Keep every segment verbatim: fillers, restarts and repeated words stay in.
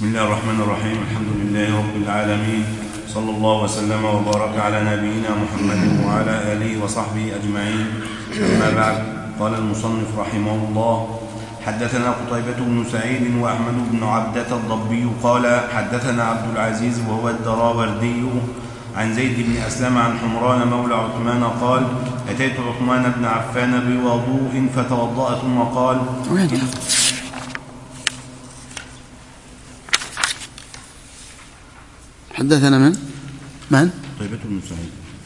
بسم الله الرحمن الرحيم. الحمد لله رب العالمين، صلى الله وسلم وبارك على نبينا محمد وعلى آله وصحبه أجمعين. أما بعد، قال المصنف رحمه الله: حدثنا قتيبة بن سعيد وأحمد بن عبدة الضبي قال حدثنا عبد العزيز وهو الدراوردي عن زيد بن أسلم عن حمران مولى عثمان قال: أتيت عثمان بن عفان بوضوء فتوضأ ثم قال: حدثنا من؟ من؟ قتيبة بن سعيد.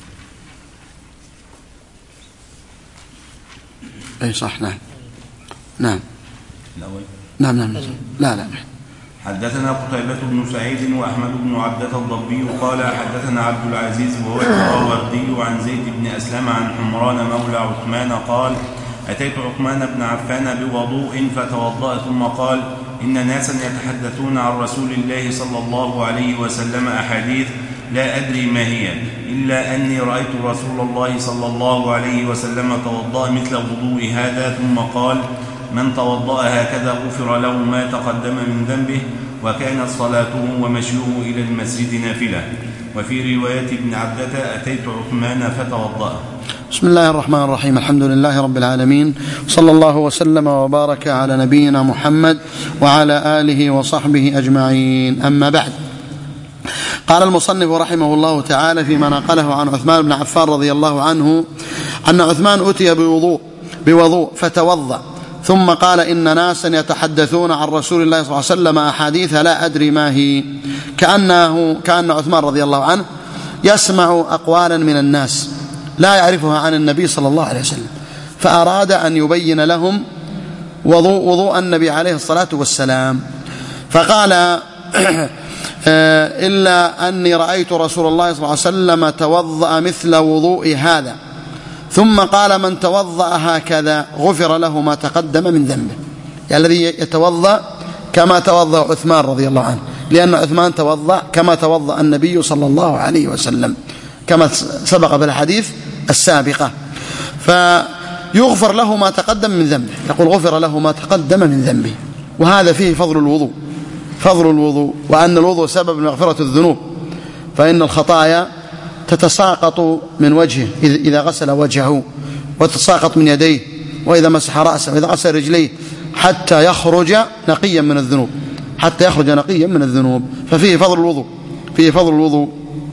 أي صح. نعم نعم الأول. نعم نعم لا لا حدثنا قتيبة بن سعيد وأحمد بن عبدة الضبي قال حدثنا عبد العزيز وهو الدراوردي عن زيد بن أسلم عن حمران مولى عثمان قال: أتيت عثمان بن عفان بوضوء فتوضأ ثم قال: إن ناسا يتحدثون عن رسول الله صلى الله عليه وسلم أحاديث لا أدري ما هي، إلا أني رأيت رسول الله صلى الله عليه وسلم توضأ مثل وضوء هذا ثم قال: من توضأ هكذا غفر له ما تقدم من ذنبه، وكانت صلاته ومشيه إلى المسجد نافلة. وفي رواية ابن عبدة: أتيت عثمان فتوضأ. بسم الله الرحمن الرحيم. الحمد لله رب العالمين، صلى الله وسلم وبارك على نبينا محمد وعلى آله وصحبه أجمعين. أما بعد، قال المصنف رحمه الله تعالى فيما نقله عن عثمان بن عفان رضي الله عنه أن عثمان أتي بوضوء بوضوء فتوضأ ثم قال: إن ناسا يتحدثون عن رسول الله صلى الله عليه وسلم أحاديث لا أدري ما هي، كأنه كأن عثمان رضي الله عنه يسمع أقوالا من الناس لا يعرفها عن النبي صلى الله عليه وسلم، فأراد أن يبين لهم وضوء, وضوء النبي عليه الصلاة والسلام، فقال: إلا أني رأيت رسول الله صلى الله عليه وسلم توضأ مثل وضوء هذا، ثم قال: من توضأ هكذا غفر له ما تقدم من ذنبه. يعني الذي يتوضأ كما توضأ عثمان رضي الله عنه، لأن عثمان توضأ كما توضأ النبي صلى الله عليه وسلم كما سبق بالحديث السابقة، فيغفر له ما تقدم من ذنبه. يقول: غفر له ما تقدم من ذنبه. وهذا فيه فضل الوضوء فضل الوضوء وأن الوضوء سبب لمغفرة الذنوب، فإن الخطايا تتساقط من وجهه إذا غسل وجهه، وتتساقط من يديه، وإذا مسح رأسه، وإذا غسل رجليه، حتى يخرج نقيا من الذنوب حتى يخرج نقيا من الذنوب ففيه فضل الوضوء فيه فضل الوضوء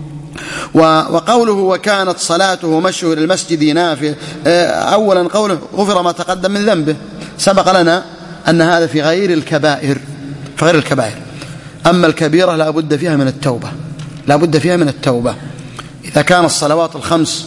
وقوله: وكانت صلاته ومشيه للمسجد نافلة، أولا قوله غفر ما تقدم من ذنبه، سبق لنا أن هذا في غير الكبائر في غير الكبائر أما الكبيرة لا بد فيها من التوبة لا بد فيها من التوبة. إذا كان الصلوات الخمس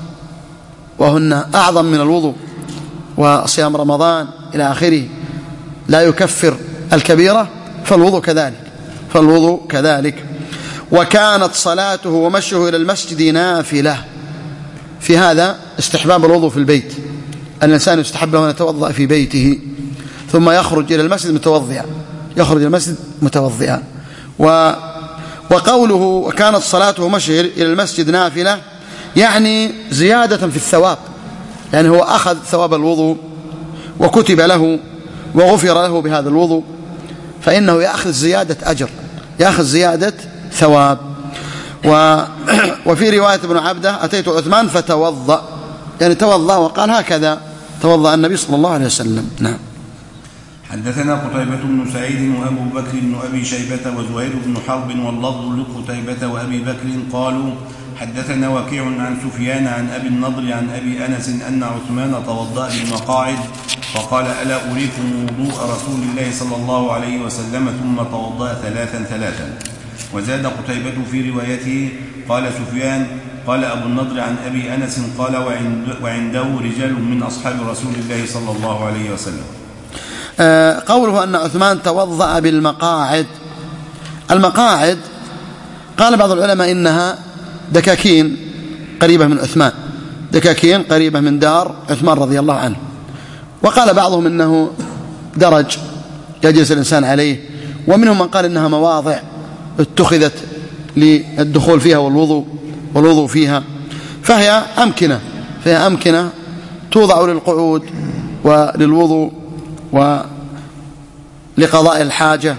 وهن أعظم من الوضوء، وصيام رمضان إلى آخره لا يكفر الكبيرة، فالوضوء كذلك فالوضوء كذلك وكانت صلاته ومشيه إلى المسجد نافلة. في هذا استحباب الوضوء في البيت، أن الإنسان يستحب له أن يتوضأ في بيته ثم يخرج إلى المسجد متوضئا يخرج إلى المسجد متوضئا و وقوله: وكانت صلاته ومشيه إلى المسجد نافلة، يعني زيادة في الثواب، يعني هو أخذ ثواب الوضوء وكتب له وغفر له بهذا الوضوء، فإنه يأخذ زيادة أجر يأخذ زيادة ثواب. و... وفي رواية ابن عبدة: أتيت عثمان فتوضأ، يعني توضأ وقال: هكذا توضأ النبي صلى الله عليه وسلم. نعم. حدثنا قتيبة بن سعيد وأبو بكر بن أبي شيبة وزهير بن حرب واللفظ لقتيبة وأبي بكر قالوا: حدثنا وكيع عن سفيان عن أبي النضر عن أبي أنس أن عثمان توضأ بالمقاعد فقال: ألا أريكم وضوء رسول الله صلى الله عليه وسلم؟ ثم توضأ ثلاثا ثلاثا. وزاد قتيبة في روايته: قال سفيان قال أبو النضر عن أبي أنس قال: وعنده رجال من أصحاب رسول الله صلى الله عليه وسلم. آه قوله أن عثمان توضأ بالمقاعد، المقاعد قال بعض العلماء إنها دكاكين قريبة من عثمان دكاكين قريبة من دار عثمان رضي الله عنه، وقال بعضهم إنه درج يجلس الإنسان عليه، ومنهم من قال إنها مواضع اتخذت للدخول فيها والوضوء والوضوء فيها، فهي أمكنة فهي أمكنة توضع للقعود وللوضوء ولقضاء الحاجة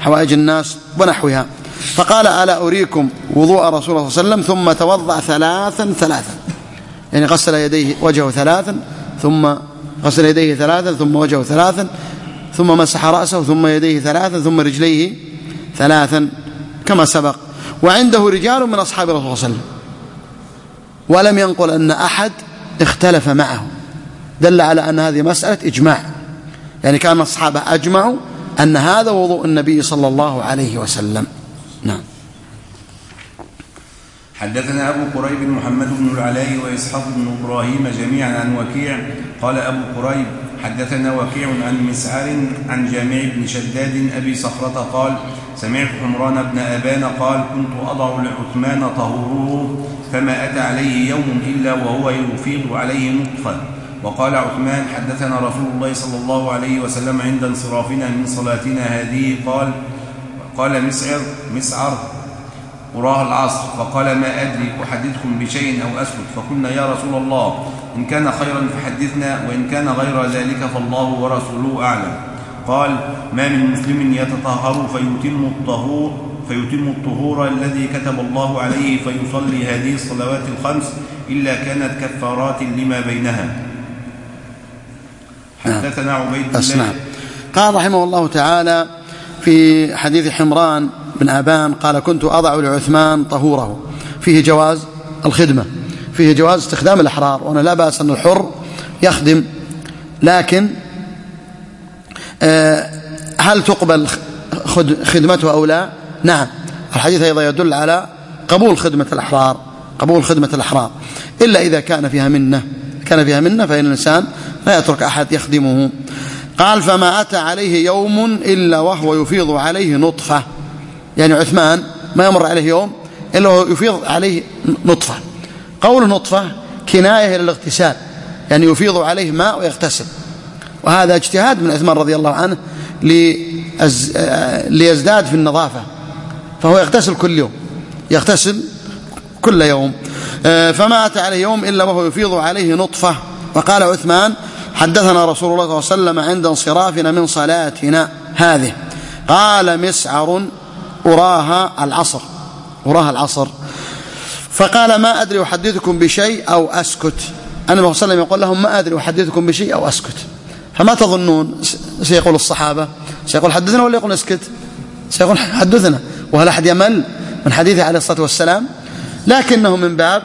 حوائج الناس ونحوها. فقال ألا أريكم وضوء رسول الله صلى الله عليه وسلم ثم توضأ ثلاثا ثلاثا، يعني غسل يديه وجهه ثلاثا ثم غسل يديه ثلاثا ثم وجهه ثلاثا ثم مسح رأسه ثم يديه ثلاثا ثم رجليه ثلاثا كما سبق. وعنده رجال من أصحاب رسول الله صلى الله عليه وسلم ولم ينقل أن أحد اختلف معه، دل على أن هذه مسألة إجماع، يعني كان الصحابة أجمعوا أن هذا وضوء النبي صلى الله عليه وسلم. نعم. حدثنا أبو قريب محمد بن العلاء وإسحاق بن إبراهيم جميعا عن وكيع قال أبو قريب حدثنا وكيع عن مسعر عن جامع بن شداد أبي صخرة قال سمعت حمران بن أبان قال كنت أضع لعثمان طهوره فما أتى عليه يوم إلا وهو يفيض عليه نطفا. وقال عثمان حدثنا رسول الله صلى الله عليه وسلم عند انصرافنا من صلاتنا هذه قال قال مسعر مسعر أراه العصر فقال ما أدري أحدثكم بشيء أو أسكت، فقلنا يا رسول الله إن كان خيرا فحدثنا وإن كان غير ذلك فالله ورسوله أعلم. قال ما من مسلم يتطهر فيتم الطهور فيتم الطهور الذي كتب الله عليه فيصلي هذه الصلوات الخمس إلا كانت كفارات لما بينها. حدثنا عبيد الله قال رحمه الله تعالى في حديث حمران بن أبان قال كنت أضع لعثمان طهوره، فيه جواز الخدمة، فيه جواز استخدام الأحرار، وأنا لا بأس أن الحر يخدم، لكن هل تقبل خدمته أو لا؟ نعم، الحديث أيضا يدل على قبول خدمة الأحرار، قبول خدمة الأحرار إلا إذا كان فيها منة، كان فيها منة فإن الإنسان لا يترك أحد يخدمه. قال فما أتى عليه يوم إلا وهو يفيض عليه نطفة، يعني عثمان ما يمر عليه يوم إلا وهو يفيض عليه نطفة. قول نطفة كناية إلى الاغتسال، يعني يفيض عليه ماء ويغتسل، وهذا اجتهاد من عثمان رضي الله عنه ليزداد في النظافة، فهو يغتسل كل يوم، يغتسل كل يوم. فما أتى عليه يوم إلا وهو يفيض عليه نطفة. وقال عثمان حدثنا رسول الله صلى الله عليه وسلم عند انصرافنا من صلاتنا هذه قال مسعر أراها العصر، أراها العصر، فقال ما أدري أحدثكم بشيء أو أسكت. النبي صلى الله عليه وسلم يقول لهم ما أدري أحدثكم بشيء أو أسكت، فما تظنون سيقول الصحابة؟ سيقول حدثنا ولا يقول اسكت؟ سيقول حدثنا، وهل أحد يمل من حديثه عليه الصلاة والسلام؟ لكنه من باب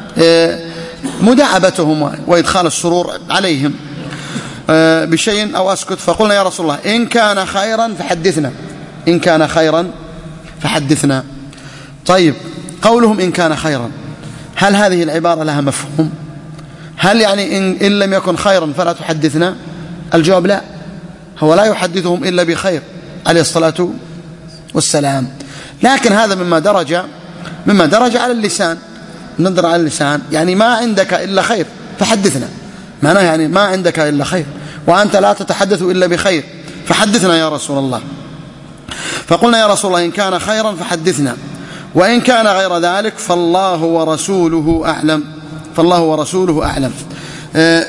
مداعبتهم وإدخال السرور عليهم بشيء أو أسكت. فقلنا يا رسول الله إن كان خيرا فحدثنا، إن كان خيرا فحدثنا. طيب قولهم إن كان خيرا، هل هذه العبارة لها مفهوم؟ هل يعني إن, إن لم يكن خيرا فلا تحدثنا؟ الجواب لا، هو لا يحدثهم إلا بخير عليه الصلاة والسلام، لكن هذا مما درج مما درج على اللسان، ننظر على اللسان، يعني ما عندك إلا خير فحدثنا، معناه يعني ما عندك إلا خير وأنت لا تتحدث إلا بخير فحدثنا يا رسول الله. فقلنا يا رسول الله إن كان خيرا فحدثنا وإن كان غير ذلك فالله ورسوله أعلم، فالله ورسوله أعلم. آآ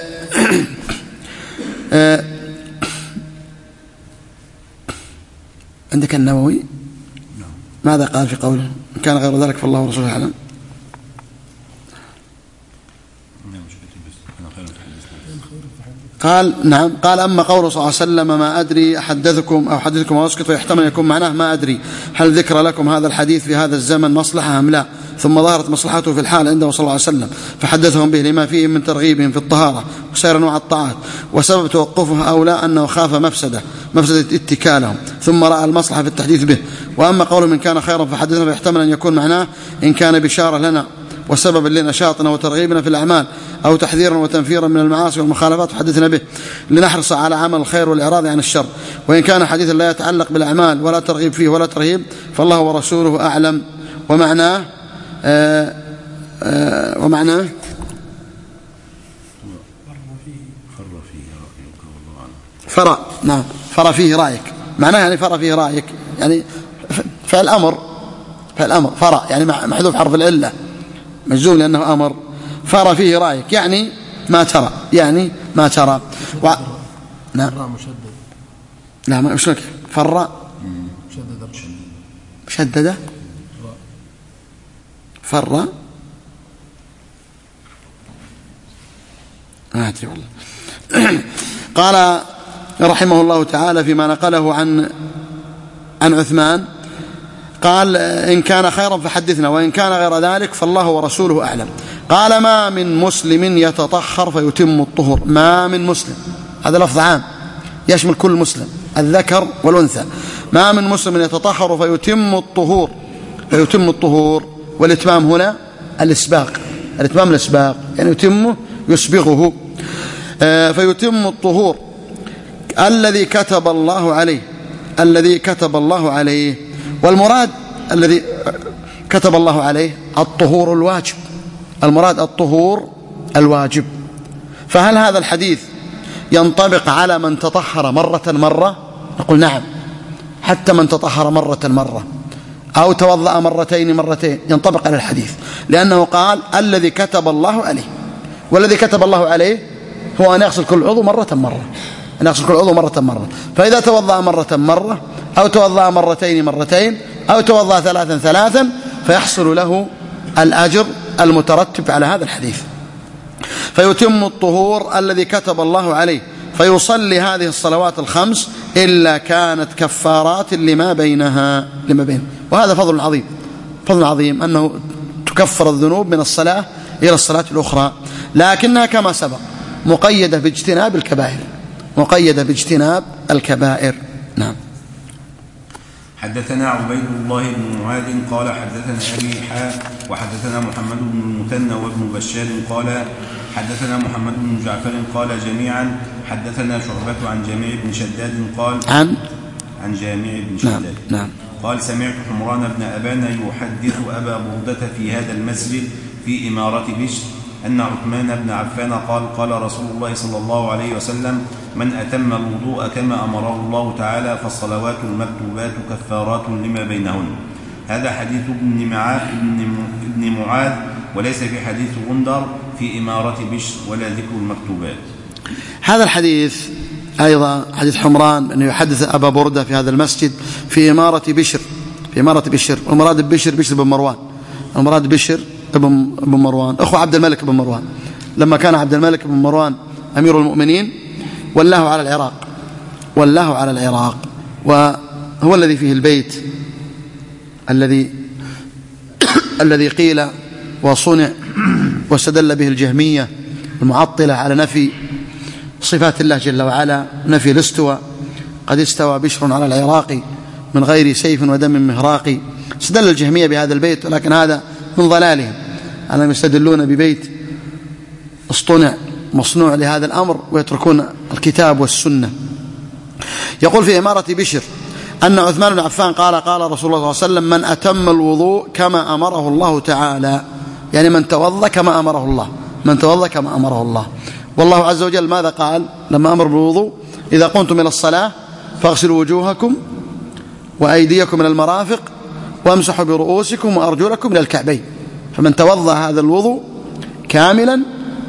آآ عندك النووي ماذا قال في قوله إن كان غير ذلك فالله ورسوله أعلم؟ قال نعم، قال أما قوله صلى الله عليه وسلم ما أدري أحدثكم أو حدثكم أو أسكت، فيحتمل يكون معناه ما أدري هل ذكر لكم هذا الحديث في هذا الزمن مصلحة أم لا، ثم ظهرت مصلحته في الحال عنده صلى الله عليه وسلم فحدثهم به لما فيه من ترغيبهم في الطهارة وسائر نوع الطاعات، وسبب توقفه أو لا أنه خاف مفسدة مفسدة اتكالهم ثم رأى المصلحة في التحديث به. وأما قوله من كان خيرا فحدثنا فيحتمل أن يكون معناه إن كان بشارة لنا وسببا لنشاطنا وترغيبنا في الأعمال أو تحذيرا وتنفيرا من المعاصي والمخالفات فحدثنا به لنحرص على عمل الخير والإعراض عن الشر. وإن كان حديثا لا يتعلق بالأعمال ولا ترغيب فيه ولا ترهيب فالله ورسوله أعلم. ومعناه آآ آآ ومعناه فرى، نعم فرى فيه رأيك، معناه يعني فرى فيه رأيك يعني فعل أمر، فعل أمر فرى يعني محذوف حرف العلة مجزوم لأنه أمر، فرى فيه رأيك يعني ما ترى، يعني ما ترى و... نعم مشدد، نعم مش لك فرى مشدد شدد فر ما أدري والله. قال رحمه الله تعالى فيما نقله عن عن عثمان قال إن كان خيرا فحدثنا وإن كان غير ذلك فالله ورسوله أعلم. قال ما من مسلم يتطهر فيتم الطهور. ما من مسلم، هذا لفظ عام يشمل كل مسلم الذكر والأنثى. ما من مسلم يتطهر فيتم الطهور فيتم الطهور والإتمام هنا الإسباق، الإتمام الإسباق يعني يتمه يسبغه. فيتم الطهور الذي كتب الله عليه الذي كتب الله عليه والمراد الذي كتب الله عليه الطهور الواجب، المراد الطهور الواجب. فهل هذا الحديث ينطبق على من تطهر مرة مرة؟ نقول نعم، حتى من تطهر مرة مرة أو توضأ مرتين مرتين ينطبق على الحديث، لأنه قال الذي كتب الله عليه، والذي كتب الله عليه هو أن يغسل كل عضو مرة مرة، أن يغسل كل عضو مرة مرة. فإذا توضأ مرة مرة أو توضأ مرتين مرتين أو توضأ ثلاثا ثلاثا فيحصل له الأجر المترتب على هذا الحديث. فيتم الطهور الذي كتب الله عليه فيصلي هذه الصلوات الخمس إلا كانت كفارات لما بينها لما بين. وهذا فضل عظيم، فضل عظيم أنه تكفر الذنوب من الصلاة إلى الصلاة الأخرى، لكنها كما سبق مقيدة باجتناب الكبائر، مقيدة باجتناب الكبائر. نعم. حدثنا عبيد الله بن معاذ قال حدثنا أبي حاء وحدثنا محمد بن المثنى وابن بشار قال حدثنا محمد بن جعفر قال جميعا حدثنا شعبة عن جميع بن شداد قال عن عن جميع بن شداد نعم. نعم. قال سمعت حمران بن أبان يحدث أبا بردة في هذا المسجد في إمارة بشر أن عثمان بن عفان قال قال رسول الله صلى الله عليه وسلم من أتم الوضوء كما أمره الله تعالى فالصلوات المكتوبات كفارات لما بينهن. هذا حديث ابن معاذ ابن معاذ وليس في حديث غندر في إمارة بشر ولا ذكر المكتوبات. هذا الحديث أيضا حديث حمران أنه يحدث أبا بردة في هذا المسجد في إمارة بشر في إمارة بشر والمراد بشر بشر بن مروان، المراد بشر ابن مروان أخو عبد الملك بن مروان. لما كان عبد الملك بن مروان أمير المؤمنين والله على العراق والله على العراق وهو الذي فيه البيت الذي الذي قيل وصنع واستدل به الجهمية المعطلة على نفي صفات الله جل وعلا، نفي الاستواء. قد استوى بشر على العراق من غير سيف ودم مهراق. استدل الجهمية بهذا البيت، ولكن هذا من ضلالهم أنهم يستدلون ببيت اصطنع مصنوع لهذا الأمر ويتركون الكتاب والسنة. يقول في إمارة بشر أن عثمان بن عفان قال قال رسول الله صلى الله عليه وسلم من أتم الوضوء كما أمره الله تعالى، يعني من توضأ كما أمره الله، من توضأ كما أمره الله. والله عز وجل ماذا قال لما أمر بالوضوء؟ إذا قمتم إلى الصلاة فاغسلوا وجوهكم وأيديكم إلى المرافق وامسحوا برؤوسكم وأرجلكم إلى الكعبين. فمن توضأ هذا الوضوء كاملا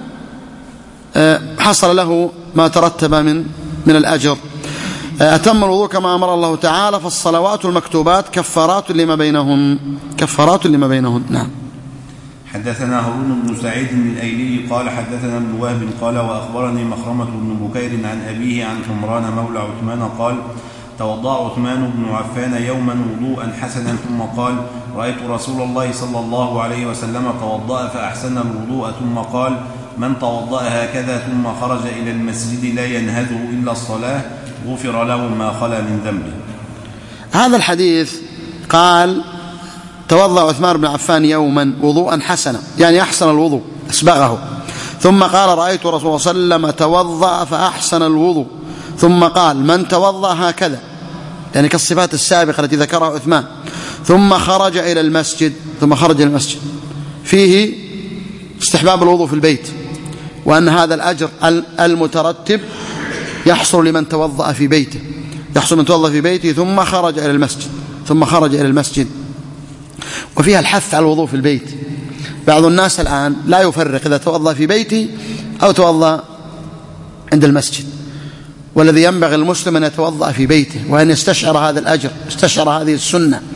حصل له ما ترتب من من الأجر. أتم الوضوء كما أمر الله تعالى فالصلوات المكتوبات كفارات لما بينهن، كفارات لما بينهن. نعم. حدثنا هارون بن سعيد الأيلي قال حدثنا ابن وهب قال وأخبرني مخرمة بن بكير عن أبيه عن حمران مولى عثمان قال توضأ عثمان بن عفان يوما وضوءا حسنا ثم قال رأيت رسول الله صلى الله عليه وسلم توضأ فأحسن الوضوء ثم قال من توضأ هكذا ثم خرج إلى المسجد لا ينهزه إلا الصلاة غفر له ما خلا من ذنبه. هذا الحديث قال توضأ عثمان بن عفان يوما وضوءا حسنا، يعني أحسن الوضوء أسبغه، ثم قال رأيت رسول الله صلى الله عليه وسلم توضأ فأحسن الوضوء ثم قال من توضأ هكذا، يعني كالصفات السابقة التي ذكرها عثمان، ثم خرج إلى المسجد ثم خرج إلى المسجد. فيه استحباب الوضوء في البيت، وأن هذا الأجر المترتب يحصل لمن توضأ في بيته، يحصل من توضأ في بيته ثم خرج إلى المسجد ثم خرج إلى المسجد. وفيها الحث على الوضوء في البيت. بعض الناس الآن لا يفرق إذا توضأ في بيته أو توضأ عند المسجد، والذي ينبغي المسلم أن يتوضأ في بيته وأن يستشعر هذا الأجر، يستشعر هذه السنة،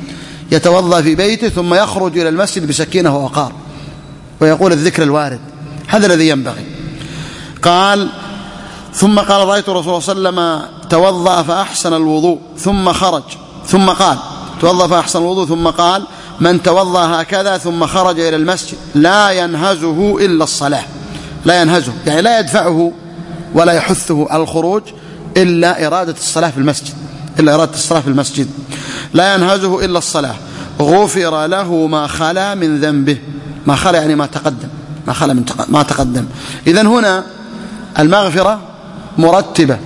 يتوضأ في بيته ثم يخرج إلى المسجد بسكينة ووقار ويقول الذكر الوارد، هذا الذي ينبغي. قال ثم قال رأيت رسول الله صلى الله عليه وسلم توضأ فأحسن الوضوء ثم خرج ثم قال توضأ فأحسن الوضوء ثم قال من توضأ هكذا ثم خرج إلى المسجد لا ينهزه إلا الصلاة. لا ينهزه يعني لا يدفعه ولا يحثه على الخروج إلا إرادة الصلاة في المسجد إلا إرادة الصلاة في المسجد لا ينهزه إلا الصلاة غفر له ما خلا من ذنبه. ما خلا يعني ما تقدم ما خلا من تق... ما تقدم. إذن هنا المغفرة مرتبة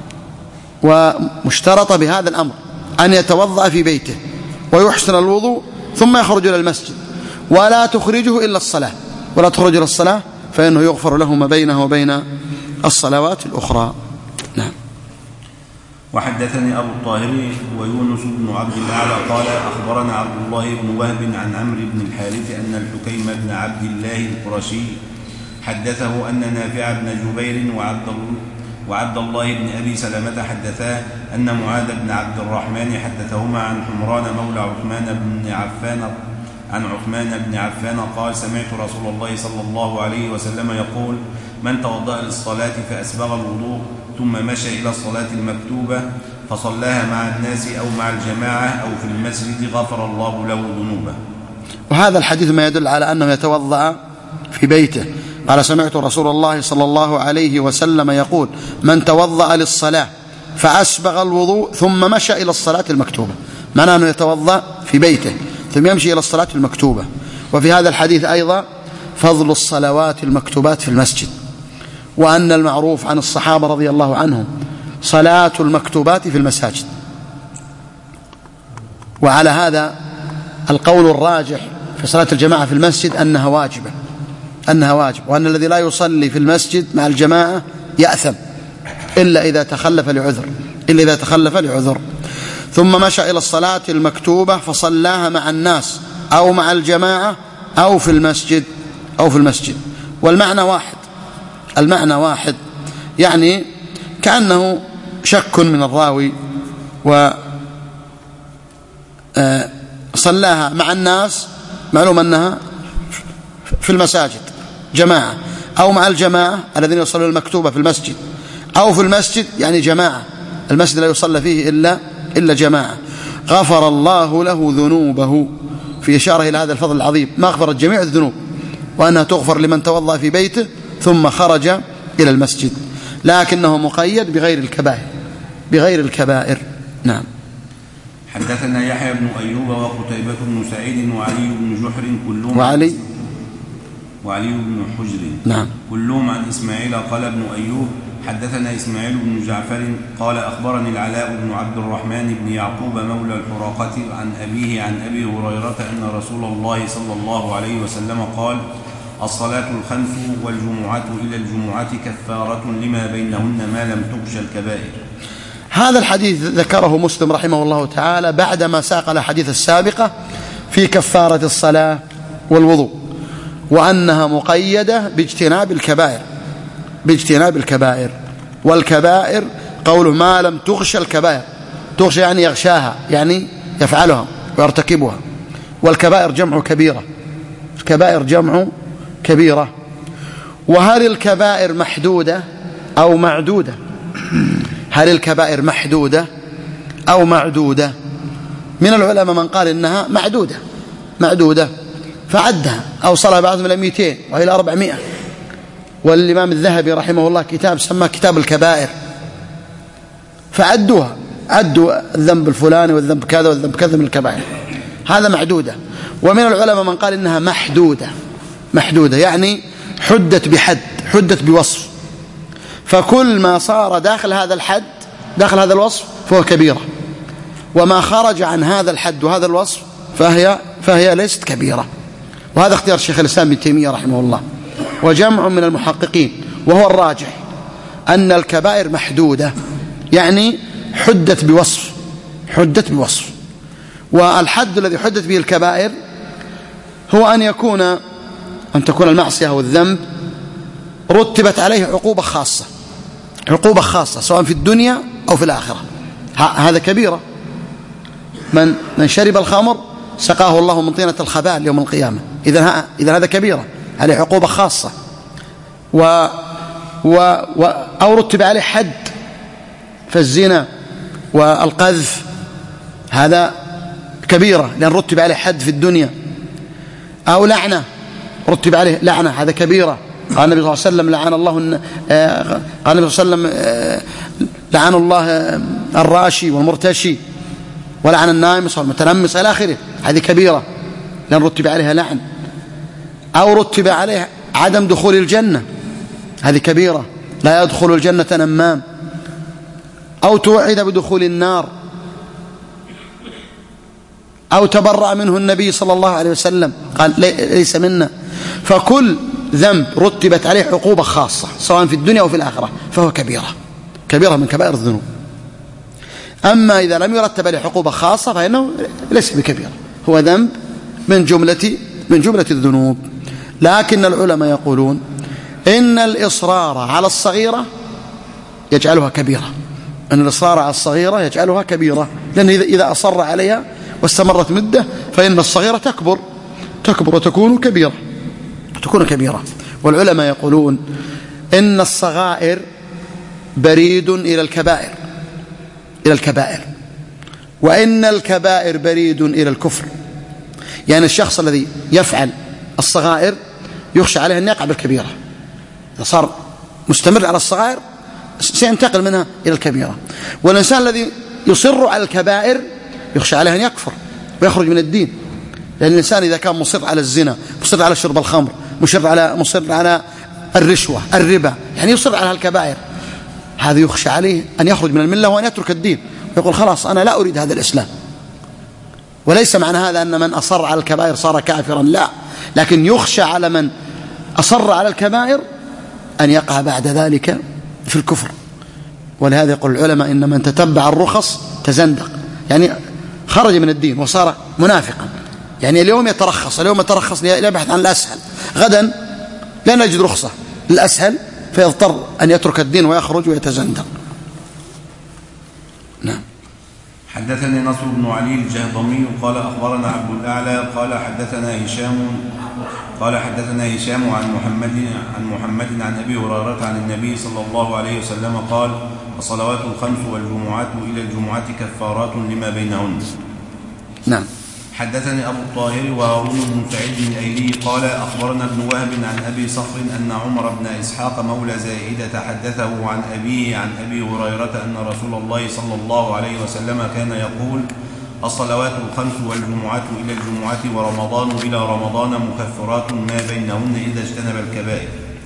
ومشترطة بهذا الأمر أن يتوضأ في بيته ويحسن الوضوء ثم يخرج إلى المسجد ولا تخرجه إلا الصلاة ولا تخرج إلى الصلاة فإنه يغفر له ما بينه وبين الصلوات الأخرى. نعم. وحدثني أبو الطاهر ويونس بن عبد الأعلى قال أخبرنا عبد الله بن وهب عن عمرو بن الحارث أن الحكيم بن عبد الله القرشي حدثه أن نافع بن جبير وعبد وعبد الله بن أبي سلمة حدثا أن معاذ بن عبد الرحمن حدثهما عن حمران مولى عثمان بن عفان عن عثمان بن عفان قال سمعت رسول الله صلى الله عليه وسلم يقول من توضأ للصلاة فأسبغ الوضوء ثم مشى إلى الصلاة المكتوبة فصلاها مع الناس أو مع الجماعة أو في المسجد غفر الله له ذنوبه. وهذا الحديث ما يدل على أنه يتوضأ في بيته. قال سمعت رسول الله صلى الله عليه وسلم يقول من توضأ للصلاة فأسبغ الوضوء ثم مشى إلى الصلاة المكتوبة، معناه أنه يتوضأ في بيته ثم يمشي إلى الصلاة المكتوبة. وفي هذا الحديث أيضا فضل الصلوات المكتوبات في المسجد، وأن المعروف عن الصحابة رضي الله عنهم صلاة المكتوبات في المساجد. وعلى هذا القول الراجح في صلاة الجماعة في المسجد أنها واجبة أنها واجب وأن الذي لا يصلي في المسجد مع الجماعة يأثم إلا إذا تخلف لعذر إلا إذا تخلف لعذر. ثم مشى إلى الصلاة المكتوبة فصلاها مع الناس أو مع الجماعة أو في المسجد أو في المسجد والمعنى واحد المعنى واحد يعني كأنه شك من الراوي وصلاها مع الناس، معلوم أنها في المساجد جماعة، أو مع الجماعة الذين يصلون المكتوبة في المسجد، أو في المسجد يعني جماعة، المسجد لا يصلى فيه إلا إلا جماعة. غفر الله له ذنوبه، في إشارة إلى هذا الفضل العظيم، مغفرة جميع الذنوب، وأنها تغفر لمن توضأ في بيته ثم خرج إلى المسجد، لكنه مقيد بغير الكبائر بغير الكبائر. نعم. حدثنا يحيى بن أيوب وقتيبة بن سعيد وعلي بن جحر كلهم وعلي وعلي بن حجر نعم كلهم عن إسماعيل. قال ابن أيوب حدثنا إسماعيل بن جعفر قال أخبرني العلاء بن عبد الرحمن بن يعقوب مولى الحراقة عن أبيه عن أبي هريرة أن رسول الله صلى الله عليه وسلم قال الصلاة الخمس والجمعة إلى الجمعة كفارة لما بينهن ما لم تغش الكبائر. هذا الحديث ذكره مسلم رحمه الله تعالى بعدما ساق الأحاديث السابقة في كفارة الصلاة والوضوء، وأنها مقيدة باجتناب الكبائر باجتناب الكبائر والكبائر قوله ما لم تغش الكبائر، تغش يعني يغشاها، يعني يفعلها ويرتكبها، والكبائر جمع كبيرة، الكبائر جمع كبيرة. وهل الكبائر محدودة أو معدودة؟ هل الكبائر محدودة أو معدودة؟ من العلماء من قال إنها معدودة معدودة فعدها أو صلها بعضهم إلى مئتين وإلى أربعمائة. والإمام الذهبي رحمه الله كتاب سماه كتاب الكبائر، فعدوها، عدوا الذنب الفلاني والذنب كذا والذنب كذا من الكبائر، هذا معدودة. ومن العلماء من قال إنها محدودة محدودة يعني حدت بحد، حدت بوصف، فكل ما صار داخل هذا الحد داخل هذا الوصف فهو كبيرة، وما خرج عن هذا الحد وهذا الوصف فهي, فهي ليست كبيرة. وهذا اختيار الشيخ الإسلام ابن تيمية رحمه الله وجمع من المحققين، وهو الراجح أن الكبائر محدودة يعني حدت بوصف حدت بوصف والحد الذي حدت به الكبائر هو أن يكون أن تكون المعصية أو الذنب رتبت عليه عقوبة خاصة عقوبة خاصة سواء في الدنيا أو في الآخرة، هذا كبيرة. من من شرب الخمر سقاه الله من طينة الخبال يوم القيامة، إذا إذا هذا كبيرة عليه عقوبة خاصة. و و و أو رتب عليه حد، فالزنا والقذف هذا كبيرة لأن رتب عليه حد في الدنيا. أو لعنة، رتب عليه لعنة، هذا كبيرة. قال النبي صلى الله عليه وسلم لعن الله قال النبي صلى الله عليه وسلم لعن الله الراشي والمرتشي ولعن النامص والمتنمص إلى آخره، هذه كبيرة لأن رتب عليها لعن. أو رتب عليه عدم دخول الجنة، هذه كبيرة، لا يدخل الجنة نمام. أو توعد بدخول النار، أو تبرأ منه النبي صلى الله عليه وسلم قال ليس منا. فكل ذنب رتبت عليه عقوبة خاصة سواء في الدنيا أو في الآخرة فهو كبيرة، كبيرة من كبائر الذنوب. أما إذا لم يرتب عليه عقوبة خاصة فإنه ليس بكبيرة، هو ذنب من جملة من جملة الذنوب. لكن العلماء يقولون إن الإصرار على الصغيرة يجعلها كبيرة، أن الإصرار على الصغيرة يجعلها كبيرة، لأن إذا أصر عليها واستمرت مدة فإن الصغيرة تكبر تكبر وتكون كبيرة تكون كبيرة. والعلماء يقولون إن الصغائر بريد إلى الكبائر إلى الكبائر وإن الكبائر بريد إلى الكفر. يعني الشخص الذي يفعل الصغائر يخشى عليه أن يقع بالكبيرة، إذا صار مستمر على الصغائر سينتقل منها إلى الكبيرة. والإنسان الذي يصر على الكبائر يخشى عليه أن يكفر ويخرج من الدين، لأن الإنسان إذا كان مصر على الزنا، مصر على شرب الخمر، مصر على مصر على الرشوة الربا، يعني يصر على الكبائر، هذا يخشى عليه أن يخرج من الملة وأن يترك الدين ويقول خلاص أنا لا أريد هذا الإسلام. وليس معنى هذا أن من أصر على الكبائر صار كافرا، لا، لكن يخشى على من أصر على الكبائر أن يقع بعد ذلك في الكفر. ولهذا يقول العلماء إن من تتبع الرخص تزندق، يعني خرج من الدين وصار منافقا. يعني اليوم يترخص اليوم يترخص ليبحث عن الأسهل، غدا لا نجد رخصة للأسهل فيضطر أن يترك الدين ويخرج ويتزندق. نعم. حدثني نصر بن علي الجهضمي قال أخبرنا عبد الأعلى قال حدثنا هشام قال حدثنا هشام عن محمد عن محمد عن أبي هريرة عن النبي صلى الله عليه وسلم قال الصلوات الخمس والجمعات إلى الجمعة كفارات لما بينهن. نعم. حدثني أبو الطاهر وهارون بن سعيد الأيلي قال أخبرنا ابن وهب عن أبي صخر أن عمر بن إسحاق مولى زائدة حدثه عن أبيه عن أبي هريرة أن رسول الله صلى الله عليه وسلم كان يقول الصلوات الخمس والجمعات إلى الجمعة ورمضان إلى رمضان مكفرات ما بينهن إذا اجتنب الكبائر.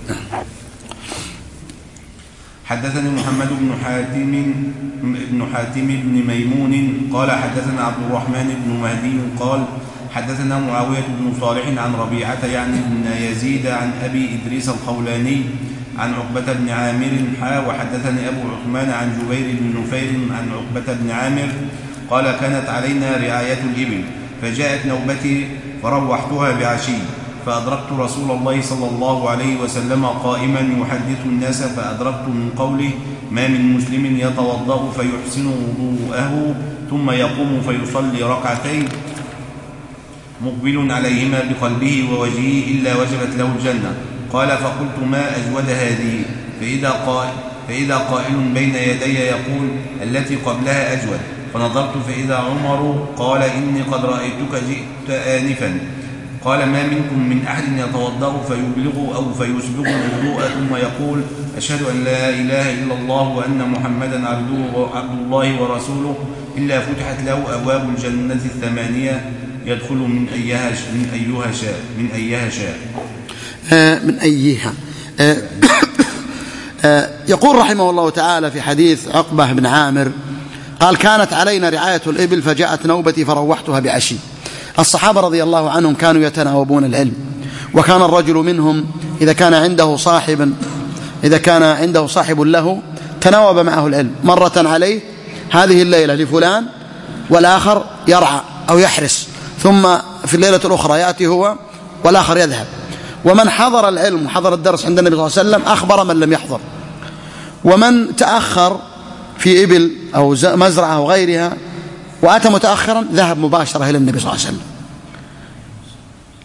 حدثني محمد بن حاتم بن حاتم بن ميمون قال حدثنا عبد الرحمن بن مهدي قال حدثنا معاوية بن صالح عن ربيعة يعني بن يزيد عن أبي إدريس الخولاني عن عقبة بن عامر حا وحدثني أبو عثمان عن جبير بن نفير عن عقبة بن عامر قال كانت علينا رعاية الإبل فجاءت نوبتي فروحتها بعشي فأدركت رسول الله صلى الله عليه وسلم قائما يحدث الناس فأدركت من قوله ما من مسلم يتوضأ فيحسن وضوءه ثم يقوم فيصلي ركعتين مقبل عليهما بقلبه ووجهه إلا وجبت له الجنة. قال فقلت ما أجود هذه فإذا قائل, فإذا قائل بين يدي يقول التي قبلها أجود فنظرت فإذا عمر قال إني قد رأيتك جئت آنفا. قال ما منكم من أحد يتوضأ فيبلغ أو فيسبغ الوضوء ثم يقول أشهد أن لا إله إلا الله وأن محمدا عبده عبد الله ورسوله إلا فتحت له أبواب الجنة الثمانية يدخل من أيها من أيها شاء من أيها شاء آه من أيها آه آه يقول رحمه الله تعالى في حديث عقبة بن عامر قال كانت علينا رعاية الإبل فجاءت نوبتي فروحتها بعشي. الصحابة رضي الله عنهم كانوا يتناوبون العلم، وكان الرجل منهم إذا كان عنده صاحبا إذا كان عنده صاحب له تناوب معه العلم، مرة عليه هذه الليلة لفلان والآخر يرعى أو يحرس، ثم في الليلة الأخرى يأتي هو والآخر يذهب. ومن حضر العلم وحضر الدرس عند النبي صلى الله عليه وسلم أخبر من لم يحضر، ومن تأخر في إبل أو مزرعة أو غيرها وأتى متأخرا ذهب مباشرة إلى النبي صلى الله عليه وسلم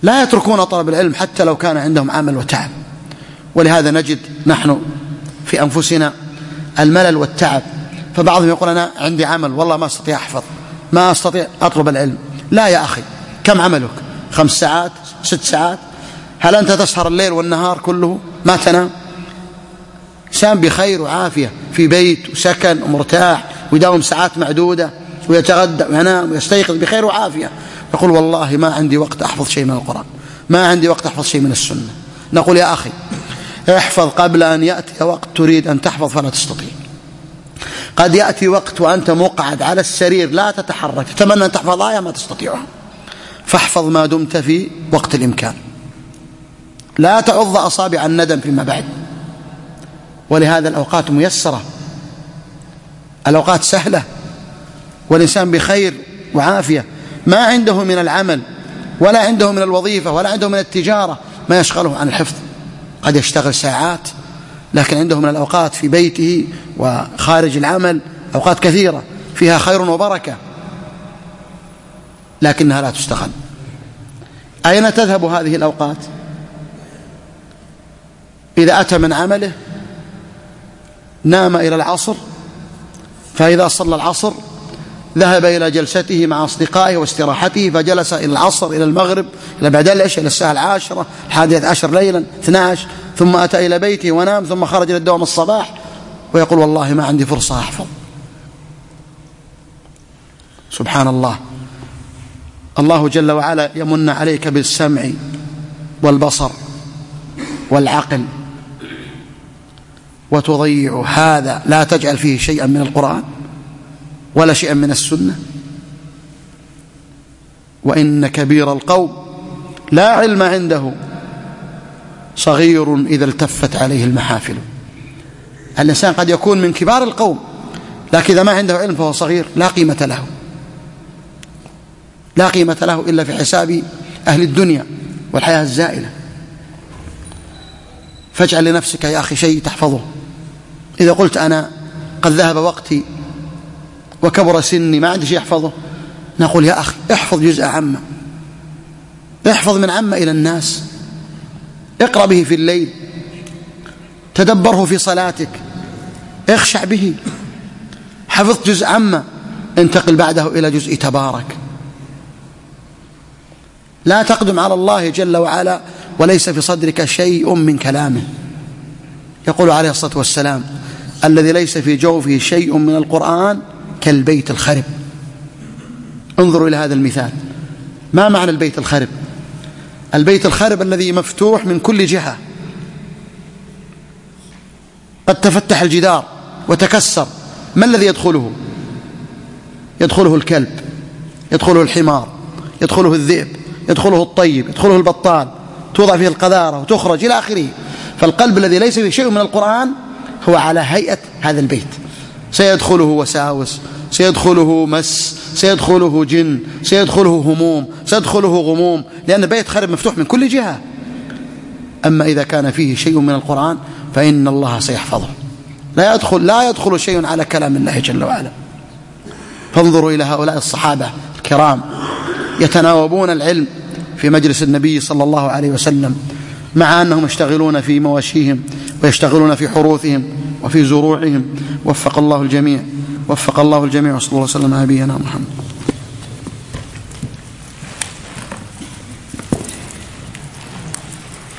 لا يتركون طلب العلم حتى لو كان عندهم عمل وتعب. ولهذا نجد نحن في أنفسنا الملل والتعب، فبعضهم يقول أنا عندي عمل والله ما أستطيع أحفظ، ما أستطيع أطلب العلم. لا يا أخي، كم عملك؟ خمس ساعات، ست ساعات؟ هل أنت تسهر الليل والنهار كله ما تنام؟ إنسان بخير وعافية في بيت وسكن ومرتاح ويداوم ساعات معدودة ويتغدى وينام ويستيقظ بخير وعافية، يقول والله ما عندي وقت أحفظ شيء من القرآن، ما عندي وقت أحفظ شيء من السنة. نقول يا أخي احفظ قبل أن يأتي وقت تريد أن تحفظ فلا تستطيع. قد يأتي وقت وأنت مقعد على السرير لا تتحرك، تتمنى أن تحفظ آية ما تستطيعها، فاحفظ ما دمت في وقت الإمكان، لا تعض أصابع الندم فيما بعد. ولهذا الأوقات ميسرة، الأوقات سهلة، والإنسان بخير وعافية، ما عنده من العمل ولا عنده من الوظيفة ولا عنده من التجارة ما يشغله عن الحفظ. قد يشتغل ساعات، لكن عنده من الأوقات في بيته وخارج العمل أوقات كثيرة فيها خير وبركة، لكنها لا تستغل. أين تذهب هذه الأوقات؟ إذا أتى من عمله نام إلى العصر، فإذا صلى العصر ذهب إلى جلسته مع أصدقائه واستراحته، فجلس إلى العصر إلى المغرب إلى بعد العشاء إلى الساعة العاشرة الحادية عشر ليلا اثني عشر، ثم أتى إلى بيته ونام، ثم خرج إلى الدوام الصباح ويقول والله ما عندي فرصة أحفظ. سبحان الله، الله جل وعلا يمن عليك بالسمع والبصر والعقل وتضيع هذا، لا تجعل فيه شيئا من القرآن ولا شيئا من السنة. وإن كبير القوم لا علم عنده صغير إذا التفت عليه المحافل. الإنسان قد يكون من كبار القوم، لكن إذا ما عنده علم فهو صغير، لا قيمة له، لا قيمة له إلا في حساب أهل الدنيا والحياة الزائلة. فاجعل لنفسك يا أخي شيء تحفظه. إذا قلت أنا قد ذهب وقتي وكبر سني ما عندي شيء أحفظه، نقول يا أخي احفظ جزء عامة، احفظ من عامة إلى الناس، اقرأ به في الليل، تدبره في صلاتك، اخشع به. حفظت جزء عامة انتقل بعده إلى جزء تبارك. لا تقدم على الله جل وعلا وليس في صدرك شيء من كلامه. يقول عليه الصلاة والسلام الذي ليس في جوفه شيء من القرآن كالبيت الخرب. انظروا إلى هذا المثال. ما معنى البيت الخرب؟ البيت الخرب الذي مفتوح من كل جهة، قد تفتح الجدار وتكسر، ما الذي يدخله؟ يدخله الكلب، يدخله الحمار، يدخله الذئب، يدخله الطيب، يدخله البطال، توضع فيه القذارة وتخرج إلى آخره. فالقلب الذي ليس فيه شيء من القرآن هو على هيئة هذا البيت، سيدخله وساوس، سيدخله مس، سيدخله جن، سيدخله هموم، سيدخله غموم، لأن بيت خرب مفتوح من كل جهة. أما إذا كان فيه شيء من القرآن فإن الله سيحفظه، لا يدخل, لا يدخل شيء على كلام الله جل وعلا. فانظروا إلى هؤلاء الصحابة الكرام يتناوبون العلم في مجلس النبي صلى الله عليه وسلم، مع أنهم يشتغلون في مواشيهم ويشتغلون في حروثهم وفي زروعهم. وفق الله الجميع، وفق الله الجميع، وصلى الله وسلم على نبينا محمد.